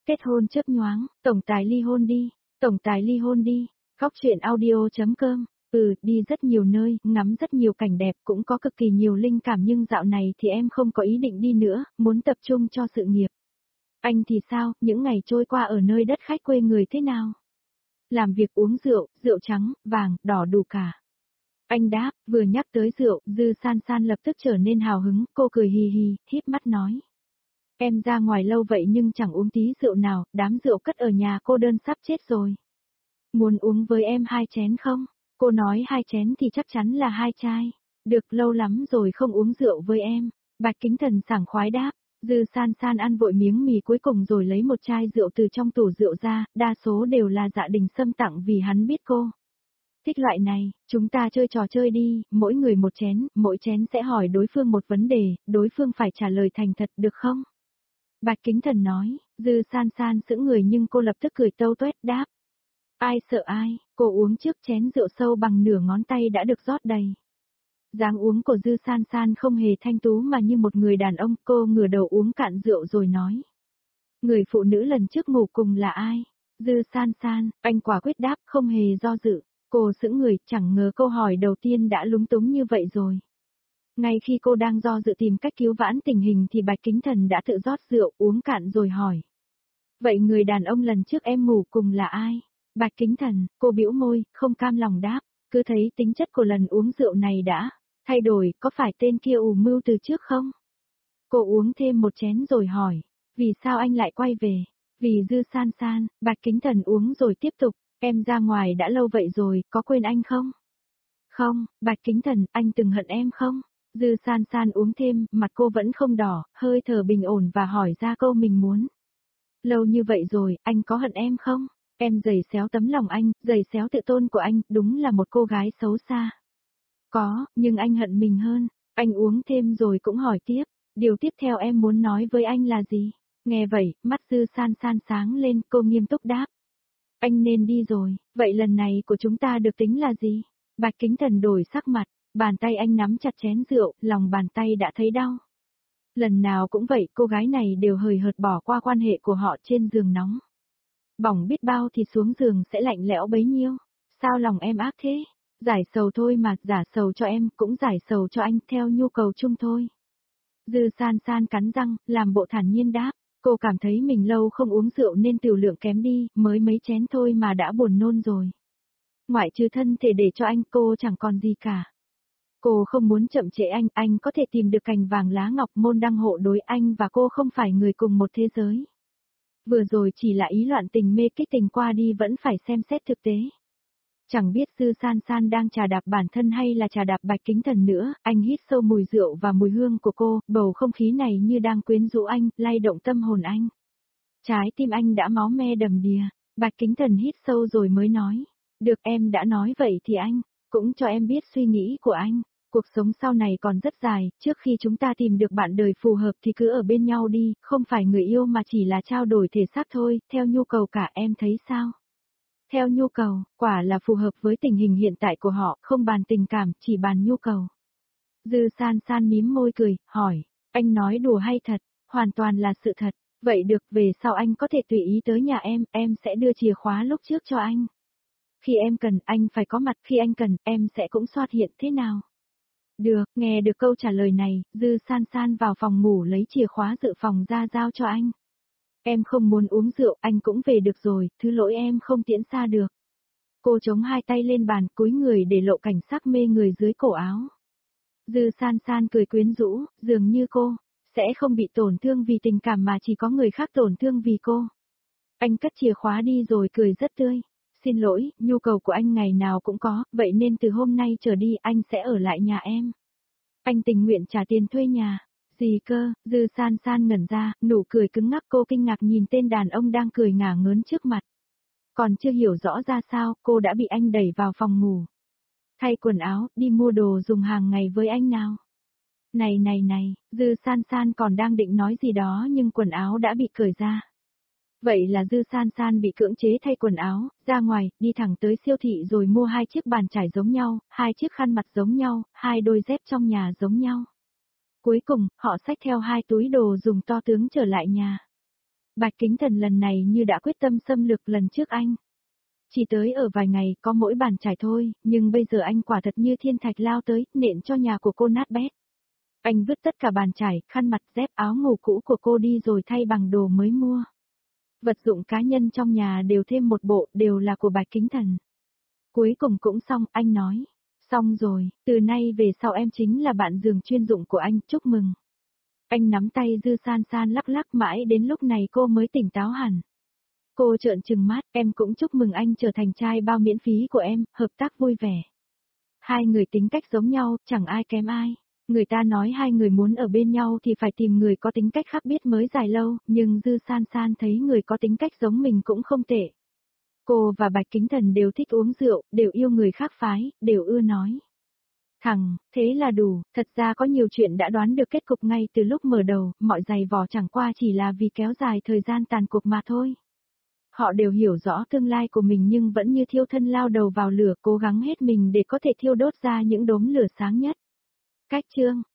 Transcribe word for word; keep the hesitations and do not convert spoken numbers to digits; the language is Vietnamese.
Kết hôn chớp nhoáng, tổng tài ly hôn đi, tổng tài ly hôn đi, góc truyện audio.com, ừ, đi rất nhiều nơi, ngắm rất nhiều cảnh đẹp, cũng có cực kỳ nhiều linh cảm nhưng dạo này thì em không có ý định đi nữa, muốn tập trung cho sự nghiệp. Anh thì sao, những ngày trôi qua ở nơi đất khách quê người thế nào? Làm việc uống rượu, rượu trắng, vàng, đỏ đủ cả. Anh đáp, vừa nhắc tới rượu, Dư San San lập tức trở nên hào hứng, cô cười hì hì, híp mắt nói. Em ra ngoài lâu vậy nhưng chẳng uống tí rượu nào, đám rượu cất ở nhà cô đơn sắp chết rồi. Muốn uống với em hai chén không? Cô nói hai chén thì chắc chắn là hai chai. Được, lâu lắm rồi không uống rượu với em. Bạch Kính Thần sảng khoái đáp. Dư San San ăn vội miếng mì cuối cùng rồi lấy một chai rượu từ trong tủ rượu ra, đa số đều là Dạ Đình Sâm tặng vì hắn biết cô thích loại này, chúng ta chơi trò chơi đi, mỗi người một chén, mỗi chén sẽ hỏi đối phương một vấn đề, đối phương phải trả lời thành thật được không? Bạch Kính Thần nói, Dư San San sững người nhưng cô lập tức cười tâu tuét đáp. Ai sợ ai, cô uống trước chén rượu sâu bằng nửa ngón tay đã được rót đầy. Dáng uống của Dư San San không hề thanh tú mà như một người đàn ông, cô ngửa đầu uống cạn rượu rồi nói. Người phụ nữ lần trước ngủ cùng là ai? Dư San San, anh quả quyết đáp không hề do dự. Cô sững người, chẳng ngờ câu hỏi đầu tiên đã lúng túng như vậy rồi. Ngay khi cô đang do dự tìm cách cứu vãn tình hình thì Bạch Kính Thần đã tự rót rượu uống cạn rồi hỏi. Vậy người đàn ông lần trước em ngủ cùng là ai? Bạch Kính Thần, cô bĩu môi, không cam lòng đáp, cứ thấy tính chất của lần uống rượu này đã thay đổi, có phải tên kia ủ mưu từ trước không? Cô uống thêm một chén rồi hỏi, vì sao anh lại quay về? Vì Dư San San, Bạch Kính Thần uống rồi tiếp tục, em ra ngoài đã lâu vậy rồi, có quên anh không? Không, Bạch Kính Thần, anh từng hận em không? Dư San San uống thêm, mặt cô vẫn không đỏ, hơi thở bình ổn và hỏi ra câu mình muốn. Lâu như vậy rồi, anh có hận em không? Em giày xéo tấm lòng anh, giày xéo tự tôn của anh, đúng là một cô gái xấu xa. Có, nhưng anh hận mình hơn. Anh uống thêm rồi cũng hỏi tiếp, điều tiếp theo em muốn nói với anh là gì? Nghe vậy, mắt Dư San San sáng lên, cô nghiêm túc đáp. Anh nên đi rồi, vậy lần này của chúng ta được tính là gì? Bạch Kính Thần đổi sắc mặt, bàn tay anh nắm chặt chén rượu, lòng bàn tay đã thấy đau. Lần nào cũng vậy, cô gái này đều hời hợt bỏ qua quan hệ của họ trên giường nóng. Bỏng biết bao thì xuống giường sẽ lạnh lẽo bấy nhiêu. Sao lòng em ác thế? Giải sầu thôi mà, giả sầu cho em, cũng giải sầu cho anh, theo nhu cầu chung thôi. Dư San San cắn răng, làm bộ thản nhiên đáp. Cô cảm thấy mình lâu không uống rượu nên tiểu lượng kém đi, mới mấy chén thôi mà đã buồn nôn rồi. Ngoại trừ thân thể để cho anh, cô chẳng còn gì cả. Cô không muốn chậm trễ anh, anh có thể tìm được cành vàng lá ngọc, môn đăng hộ đối, anh và cô không phải người cùng một thế giới. Vừa rồi chỉ là ý loạn tình mê kích tình, qua đi vẫn phải xem xét thực tế. Chẳng biết Dư San San đang chà đạp bản thân hay là chà đạp Bạch Kính Thần nữa, anh hít sâu mùi rượu và mùi hương của cô, bầu không khí này như đang quyến rũ anh, lay động tâm hồn anh. Trái tim anh đã máu me đầm đìa, Bạch Kính Thần hít sâu rồi mới nói. Được, em đã nói vậy thì anh, cũng cho em biết suy nghĩ của anh. Cuộc sống sau này còn rất dài, trước khi chúng ta tìm được bạn đời phù hợp thì cứ ở bên nhau đi, không phải người yêu mà chỉ là trao đổi thể xác thôi, theo nhu cầu cả, em thấy sao? Theo nhu cầu, quả là phù hợp với tình hình hiện tại của họ, không bàn tình cảm, chỉ bàn nhu cầu. Dư San San mím môi cười, hỏi, anh nói đùa hay thật? Hoàn toàn là sự thật. Vậy được, về sau anh có thể tùy ý tới nhà em, em sẽ đưa chìa khóa lúc trước cho anh. Khi em cần, anh phải có mặt, khi anh cần, em sẽ cũng xuất hiện, thế nào? Được, nghe được câu trả lời này, Dư San San vào phòng ngủ lấy chìa khóa dự phòng ra giao cho anh. Em không muốn uống rượu, anh cũng về được rồi, thứ lỗi em không tiễn xa được. Cô chống hai tay lên bàn, cúi người để lộ cảnh sắc mê người dưới cổ áo. Dư San San cười quyến rũ, dường như cô sẽ không bị tổn thương vì tình cảm mà chỉ có người khác tổn thương vì cô. Anh cất chìa khóa đi rồi cười rất tươi. Xin lỗi, nhu cầu của anh ngày nào cũng có, vậy nên từ hôm nay trở đi anh sẽ ở lại nhà em. Anh tình nguyện trả tiền thuê nhà. Gì cơ? Dư San San ngẩn ra, nụ cười cứng ngắc, cô kinh ngạc nhìn tên đàn ông đang cười ngả ngớn trước mặt. Còn chưa hiểu rõ ra sao, cô đã bị anh đẩy vào phòng ngủ. Thay quần áo, đi mua đồ dùng hàng ngày với anh nào. Này này này, Dư San San còn đang định nói gì đó nhưng quần áo đã bị cởi ra. Vậy là Dư San San bị cưỡng chế thay quần áo, ra ngoài, đi thẳng tới siêu thị rồi mua hai chiếc bàn chải giống nhau, hai chiếc khăn mặt giống nhau, hai đôi dép trong nhà giống nhau. Cuối cùng, họ xách theo hai túi đồ dùng to tướng trở lại nhà. Bạch Kính Thần lần này như đã quyết tâm xâm lược lần trước anh. Chỉ tới ở vài ngày có mỗi bàn chải thôi, nhưng bây giờ anh quả thật như thiên thạch lao tới, nện cho nhà của cô nát bét. Anh vứt tất cả bàn chải, khăn mặt, dép, áo ngủ cũ của cô đi rồi thay bằng đồ mới mua. Vật dụng cá nhân trong nhà đều thêm một bộ, đều là của Bạch Kính Thần. Cuối cùng cũng xong, anh nói. Xong rồi, từ nay về sau em chính là bạn giường chuyên dụng của anh, chúc mừng. Anh nắm tay Dư San San lắc lắc mãi đến lúc này cô mới tỉnh táo hẳn. Cô trợn trừng mắt, em cũng chúc mừng anh trở thành trai bao miễn phí của em, hợp tác vui vẻ. Hai người tính cách giống nhau, chẳng ai kém ai. Người ta nói hai người muốn ở bên nhau thì phải tìm người có tính cách khác biết mới dài lâu, nhưng Dư San San thấy người có tính cách giống mình cũng không tệ. Cô và Bạch Kính Thần đều thích uống rượu, đều yêu người khác phái, đều ưa nói. Thằng, thế là đủ, thật ra có nhiều chuyện đã đoán được kết cục ngay từ lúc mở đầu, mọi giày vò chẳng qua chỉ là vì kéo dài thời gian tàn cuộc mà thôi. Họ đều hiểu rõ tương lai của mình nhưng vẫn như thiêu thân lao đầu vào lửa cố gắng hết mình để có thể thiêu đốt ra những đốm lửa sáng nhất. Cách chương